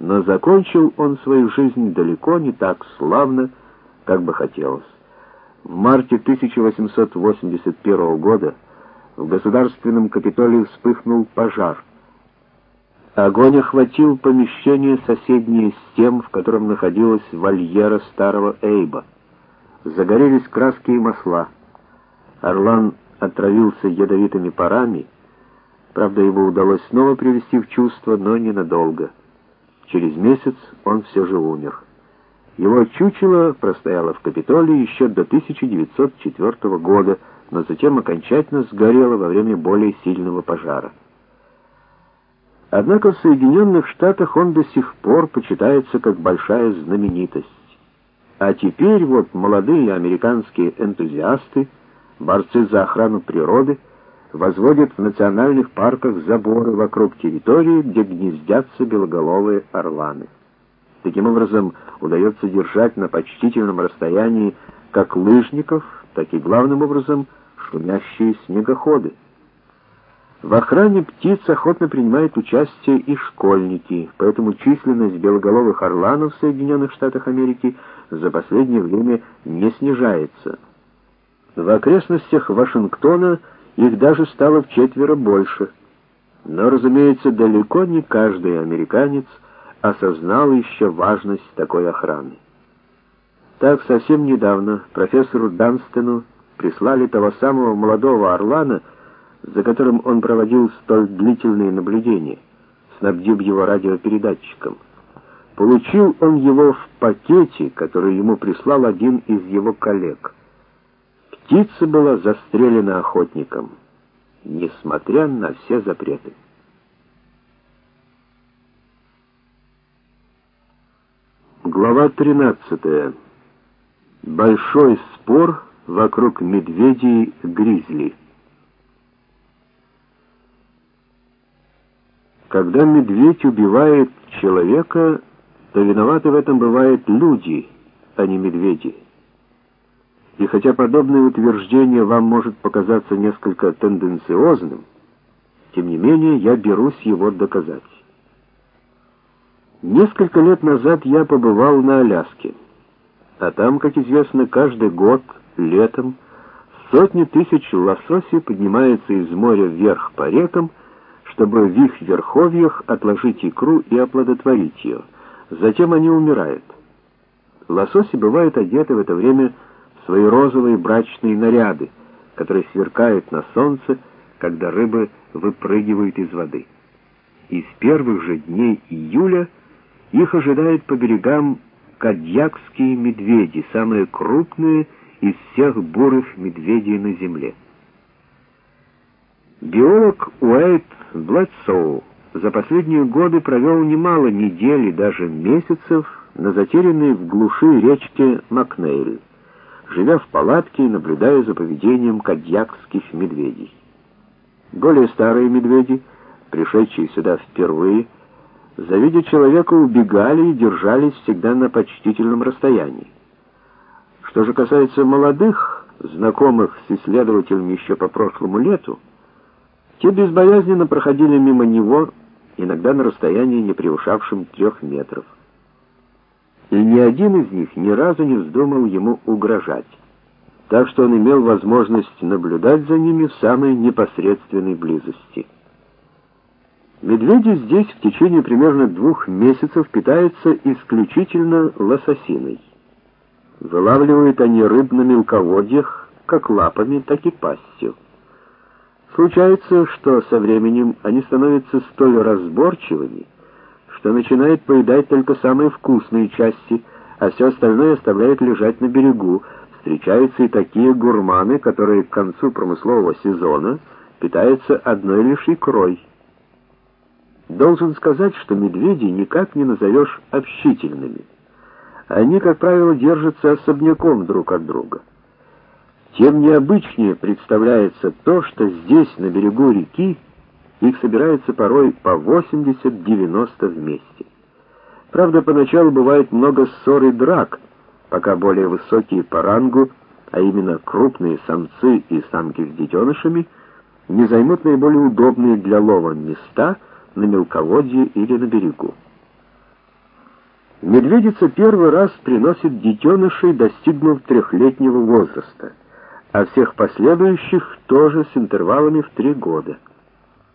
но закончил он свою жизнь далеко не так славно, как бы хотелось. В марте 1881 года в Государственном Капитолии вспыхнул пожар. Огонь охватил помещение, соседнее с тем, в котором находилась вольера старого Эйба. Загорелись краски и масла. Орлан отравился ядовитыми парами. Правда, его удалось снова привести в чувство, но ненадолго. Через месяц он все же умер. Его чучело простояло в Капитолии еще до 1904 года, но затем окончательно сгорело во время более сильного пожара. Однако в Соединенных Штатах он до сих пор почитается как большая знаменитость. А теперь вот молодые американские энтузиасты, борцы за охрану природы, возводят в национальных парках заборы вокруг территории, где гнездятся белоголовые орланы. Таким образом, удается держать на почтительном расстоянии как лыжников, так и, главным образом, шумящие снегоходы. В охране птиц охотно принимают участие и школьники, поэтому численность белоголовых орланов в Соединенных Штатах Америки за последнее время не снижается. В окрестностях Вашингтона их даже стало вчетверо больше. Но, разумеется, далеко не каждый американец осознал еще важность такой охраны. Так, совсем недавно профессору Данстону прислали того самого молодого орлана, за которым он проводил столь длительные наблюдения, снабдив его радиопередатчиком. Получил он его в пакете, который ему прислал один из его коллег. Птица была застрелена охотником, несмотря на все запреты. Глава 13. Большой спор вокруг медведей-гризли. Когда медведь убивает человека, то виноваты в этом бывают люди, а не медведи. И хотя подобное утверждение вам может показаться несколько тенденциозным, тем не менее я берусь его доказать. Несколько лет назад я побывал на Аляске, а там, как известно, каждый год, летом, сотни тысяч лососей поднимаются из моря вверх по рекам, чтобы в их верховьях отложить икру и оплодотворить ее. Затем они умирают. Лососи бывают одеты в это время в свои розовые брачные наряды, которые сверкают на солнце, когда рыбы выпрыгивают из воды. И с первых же дней июля их ожидают по берегам кадьякские медведи, самые крупные из всех бурых медведей на земле. Биолог Уэйд Блэдсоу за последние годы провел немало недель и даже месяцев на затерянной в глуши речке Макнейль, живя в палатке и наблюдая за поведением кадьякских медведей. Более старые медведи, пришедшие сюда впервые, завидя человека, убегали и держались всегда на почтительном расстоянии. Что же касается молодых, знакомых с исследователем еще по прошлому лету, те безбоязненно проходили мимо него, иногда на расстоянии, не превышавшем 3 метров. И ни один из них ни разу не вздумал ему угрожать, так что он имел возможность наблюдать за ними в самой непосредственной близости. Медведи здесь в течение примерно 2 месяцев питаются исключительно лососиной. Вылавливают они рыб на мелководьях как лапами, так и пастью. Случается, что со временем они становятся столь разборчивыми, что начинают поедать только самые вкусные части, а все остальное оставляют лежать на берегу. Встречаются и такие гурманы, которые к концу промыслового сезона питаются одной лишь икрой. Должен сказать, что медведи никак не назовешь общительными. Они, как правило, держатся особняком друг от друга. Тем необычнее представляется то, что здесь, на берегу реки, их собирается порой по 80-90 вместе. Правда, поначалу бывает много ссор и драк, пока более высокие по рангу, а именно крупные самцы и самки с детенышами, не займут наиболее удобные для лова места на мелководье или на берегу. Медведица первый раз приносит детенышей, достигнув 3-летнего возраста, а всех последующих тоже с интервалами в 3 года.